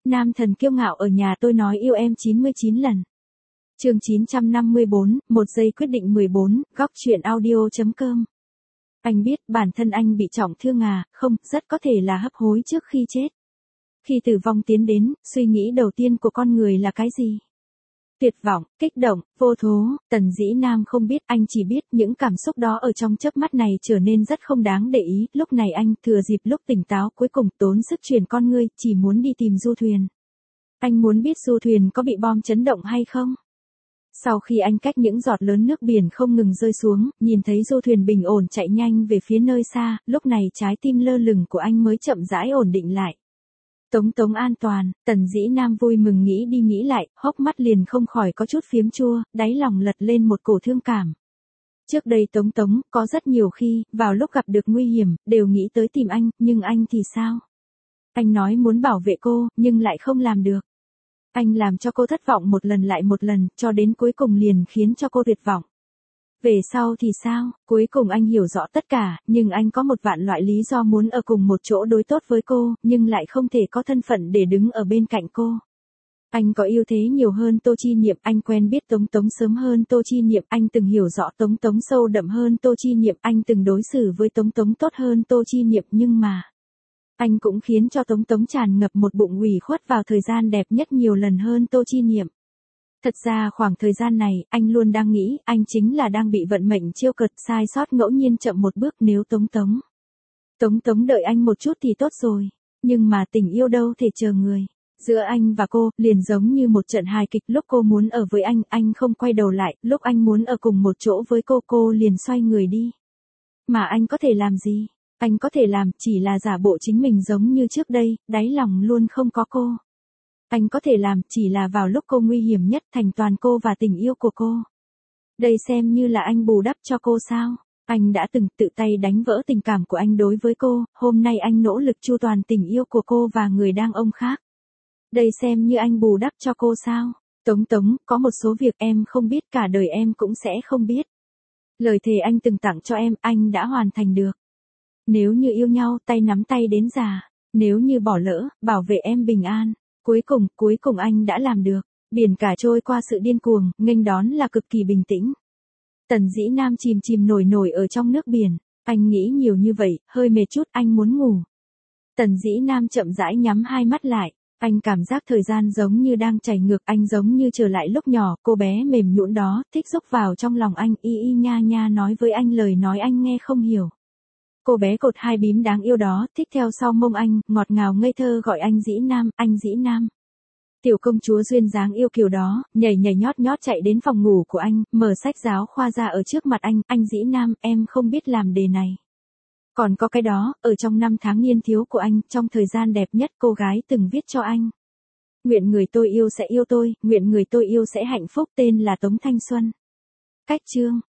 Nam thần kiêu ngạo ở nhà tôi nói yêu em 99 lần. Chương 954, 1 giây quyết định 14, góc truyện audio.com. Anh biết bản thân anh bị trọng thương à, không, rất có thể là hấp hối trước khi chết. Khi tử vong tiến đến, suy nghĩ đầu tiên của con người là cái gì? Tuyệt vọng, kích động, vô thố. Tần Dĩ Nam không biết, anh chỉ biết những cảm xúc đó ở trong chớp mắt này trở nên rất không đáng để ý. Lúc này anh thừa dịp lúc tỉnh táo cuối cùng tốn sức chuyển con ngươi, chỉ muốn đi tìm du thuyền. Anh muốn biết du thuyền có bị bom chấn động hay không? Sau khi anh cách những giọt lớn nước biển không ngừng rơi xuống, nhìn thấy du thuyền bình ổn chạy nhanh về phía nơi xa, lúc này trái tim lơ lửng của anh mới chậm rãi ổn định lại. Tống Tống an toàn, Tần Dĩ Nam vui mừng nghĩ đi nghĩ lại, hốc mắt liền không khỏi có chút phiếm chua, đáy lòng lật lên một cổ thương cảm. Trước đây Tống Tống, có rất nhiều khi, vào lúc gặp được nguy hiểm, đều nghĩ tới tìm anh, nhưng anh thì sao? Anh nói muốn bảo vệ cô, nhưng lại không làm được. Anh làm cho cô thất vọng một lần lại một lần, cho đến cuối cùng liền khiến cho cô tuyệt vọng. Về sau thì sao? Cuối cùng anh hiểu rõ tất cả, nhưng anh có một vạn loại lý do muốn ở cùng một chỗ đối tốt với cô, nhưng lại không thể có thân phận để đứng ở bên cạnh cô. Anh có ưu thế nhiều hơn Tô Chi Niệm, anh quen biết Tống Tống sớm hơn Tô Chi Niệm, anh từng hiểu rõ Tống Tống sâu đậm hơn Tô Chi Niệm, anh từng đối xử với Tống Tống tốt hơn Tô Chi Niệm, nhưng mà anh cũng khiến cho Tống Tống tràn ngập một bụng ủy khuất vào thời gian đẹp nhất nhiều lần hơn Tô Chi Niệm. Thật ra khoảng thời gian này, anh luôn đang nghĩ, anh chính là đang bị vận mệnh chiêu cợt, sai sót ngẫu nhiên chậm một bước. Nếu Tống Tống đợi anh một chút thì tốt rồi. Nhưng mà tình yêu đâu thể chờ người. Giữa anh và cô, liền giống như một trận hài kịch, lúc cô muốn ở với anh không quay đầu lại, lúc anh muốn ở cùng một chỗ với cô liền xoay người đi. Mà anh có thể làm gì? Anh có thể làm, chỉ là giả bộ chính mình giống như trước đây, đáy lòng luôn không có cô. Anh có thể làm, chỉ là vào lúc cô nguy hiểm nhất, thành toàn cô và tình yêu của cô. Đây xem như là anh bù đắp cho cô sao? Anh đã từng tự tay đánh vỡ tình cảm của anh đối với cô, hôm nay anh nỗ lực chu toàn tình yêu của cô và người đàn ông khác. Đây xem như anh bù đắp cho cô sao? Tống Tống, có một số việc em không biết, cả đời em cũng sẽ không biết. Lời thề anh từng tặng cho em, anh đã hoàn thành được. Nếu như yêu nhau, tay nắm tay đến già. Nếu như bỏ lỡ, bảo vệ em bình an. Cuối cùng anh đã làm được. Biển cả trôi qua sự điên cuồng, nghênh đón là cực kỳ bình tĩnh. Tần Dĩ Nam chìm nổi ở trong nước biển. Anh nghĩ nhiều như vậy, hơi mệt chút, anh muốn ngủ. Tần Dĩ Nam chậm rãi nhắm hai mắt lại. Anh cảm giác thời gian giống như đang chảy ngược, anh giống như trở lại lúc nhỏ, cô bé mềm nhũn đó, thích rúc vào trong lòng anh, y nha nha nói với anh lời nói anh nghe không hiểu. Cô bé cột hai bím đáng yêu đó, thích theo sau mông anh, ngọt ngào ngây thơ gọi anh Dĩ Nam, anh Dĩ Nam. Tiểu công chúa duyên dáng yêu kiều đó, nhảy nhót chạy đến phòng ngủ của anh, mở sách giáo khoa ra ở trước mặt anh Dĩ Nam, em không biết làm đề này. Còn có cái đó, ở trong năm tháng niên thiếu của anh, trong thời gian đẹp nhất cô gái từng viết cho anh. Nguyện người tôi yêu sẽ yêu tôi, nguyện người tôi yêu sẽ hạnh phúc, tên là Tống Thanh Xuân. Cách chương.